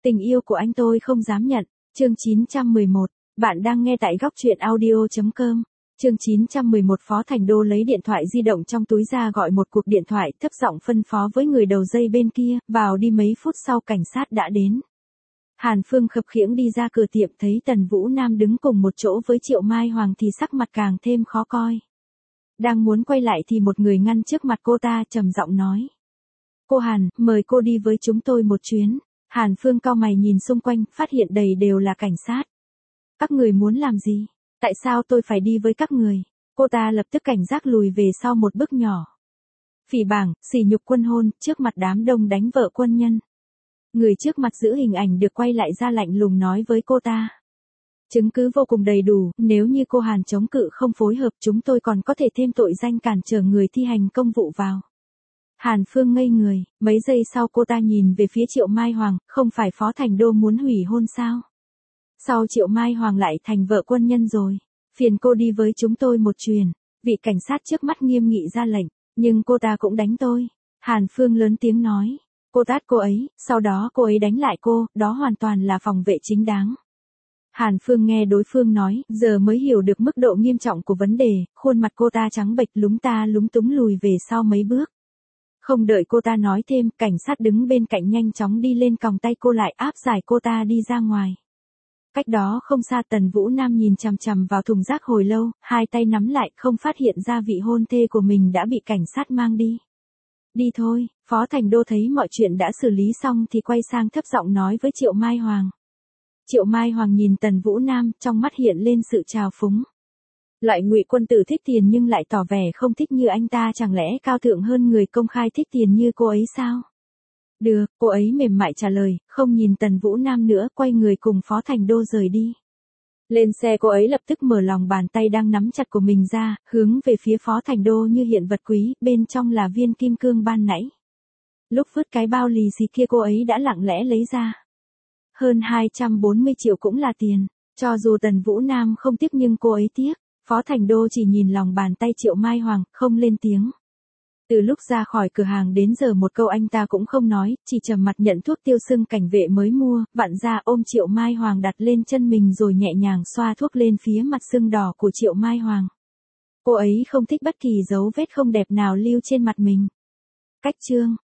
Tình yêu của anh tôi không dám nhận. Chương 911. Bạn đang nghe tại góc truyện audio.com. Chương 911. Phó Thành Đô lấy điện thoại di động trong túi ra gọi một cuộc điện thoại, thấp giọng phân phó với người đầu dây bên kia, vào đi. Mấy phút sau cảnh sát đã đến. Hàn Phương khập khiễng đi ra cửa tiệm, thấy Tần Vũ Nam đứng cùng một chỗ với Triệu Mai Hoàng thì sắc mặt càng thêm khó coi. Đang muốn quay lại thì một người ngăn trước mặt cô ta, trầm giọng nói: "Cô Hàn, mời cô đi với chúng tôi một chuyến." Hàn Phương cau mày nhìn xung quanh, phát hiện đầy đều là cảnh sát. "Các người muốn làm gì? Tại sao tôi phải đi với các người?" Cô ta lập tức cảnh giác lùi về sau một bước nhỏ. Phỉ báng, sỉ nhục quân hôn, trước mặt đám đông đánh vợ quân nhân. Người trước mặt giữ hình ảnh được quay lại ra lạnh lùng nói với cô ta: "Chứng cứ vô cùng đầy đủ, nếu như cô Hàn chống cự không phối hợp, chúng tôi còn có thể thêm tội danh cản trở người thi hành công vụ vào." Hàn Phương ngây người, mấy giây sau cô ta nhìn về phía Triệu Mai Hoàng, không phải Phó Thành Đô muốn hủy hôn sao? Sao Triệu Mai Hoàng lại thành vợ quân nhân rồi? Phiền cô đi với chúng tôi một chuyến. Vị cảnh sát trước mắt nghiêm nghị ra lệnh, nhưng cô ta cũng đánh tôi. Hàn Phương lớn tiếng nói. Cô tát cô ấy, sau đó cô ấy đánh lại cô, đó hoàn toàn là phòng vệ chính đáng. Hàn Phương nghe đối phương nói, giờ mới hiểu được mức độ nghiêm trọng của vấn đề, khuôn mặt cô ta trắng bệch, lúng túng lùi về sau mấy bước. Không đợi cô ta nói thêm, cảnh sát đứng bên cạnh nhanh chóng đi lên còng tay cô lại, áp giải cô ta đi ra ngoài. Cách đó không xa, Tần Vũ Nam nhìn chằm chằm vào thùng rác hồi lâu, hai tay nắm lại, không phát hiện ra vị hôn thê của mình đã bị cảnh sát mang đi. Đi thôi. Phó Thành Đô thấy mọi chuyện đã xử lý xong thì quay sang thấp giọng nói với Triệu Mai Hoàng. Triệu Mai Hoàng nhìn Tần Vũ Nam, trong mắt hiện lên sự trào phúng. Loại Ngụy quân tử thích tiền nhưng lại tỏ vẻ không thích như anh ta, chẳng lẽ cao thượng hơn người công khai thích tiền như cô ấy sao? Được, cô ấy mềm mại trả lời, không nhìn Tần Vũ Nam nữa, quay người cùng Phó Thành Đô rời đi. Lên xe, cô ấy lập tức mở lòng bàn tay đang nắm chặt của mình ra, hướng về phía Phó Thành Đô như hiện vật quý, bên trong là viên kim cương ban nãy. Lúc vứt cái bao lì xì kia cô ấy đã lặng lẽ lấy ra. Hơn 240 triệu cũng là tiền, cho dù Tần Vũ Nam không tiếc nhưng cô ấy tiếc. Phó Thành Đô chỉ nhìn lòng bàn tay Triệu Mai Hoàng, không lên tiếng. Từ lúc ra khỏi cửa hàng đến giờ một câu anh ta cũng không nói, chỉ trầm mặt nhận thuốc tiêu sưng cảnh vệ mới mua, vặn ra ôm Triệu Mai Hoàng đặt lên chân mình rồi nhẹ nhàng xoa thuốc lên phía mặt sưng đỏ của Triệu Mai Hoàng. Cô ấy không thích bất kỳ dấu vết không đẹp nào lưu trên mặt mình. Cách chương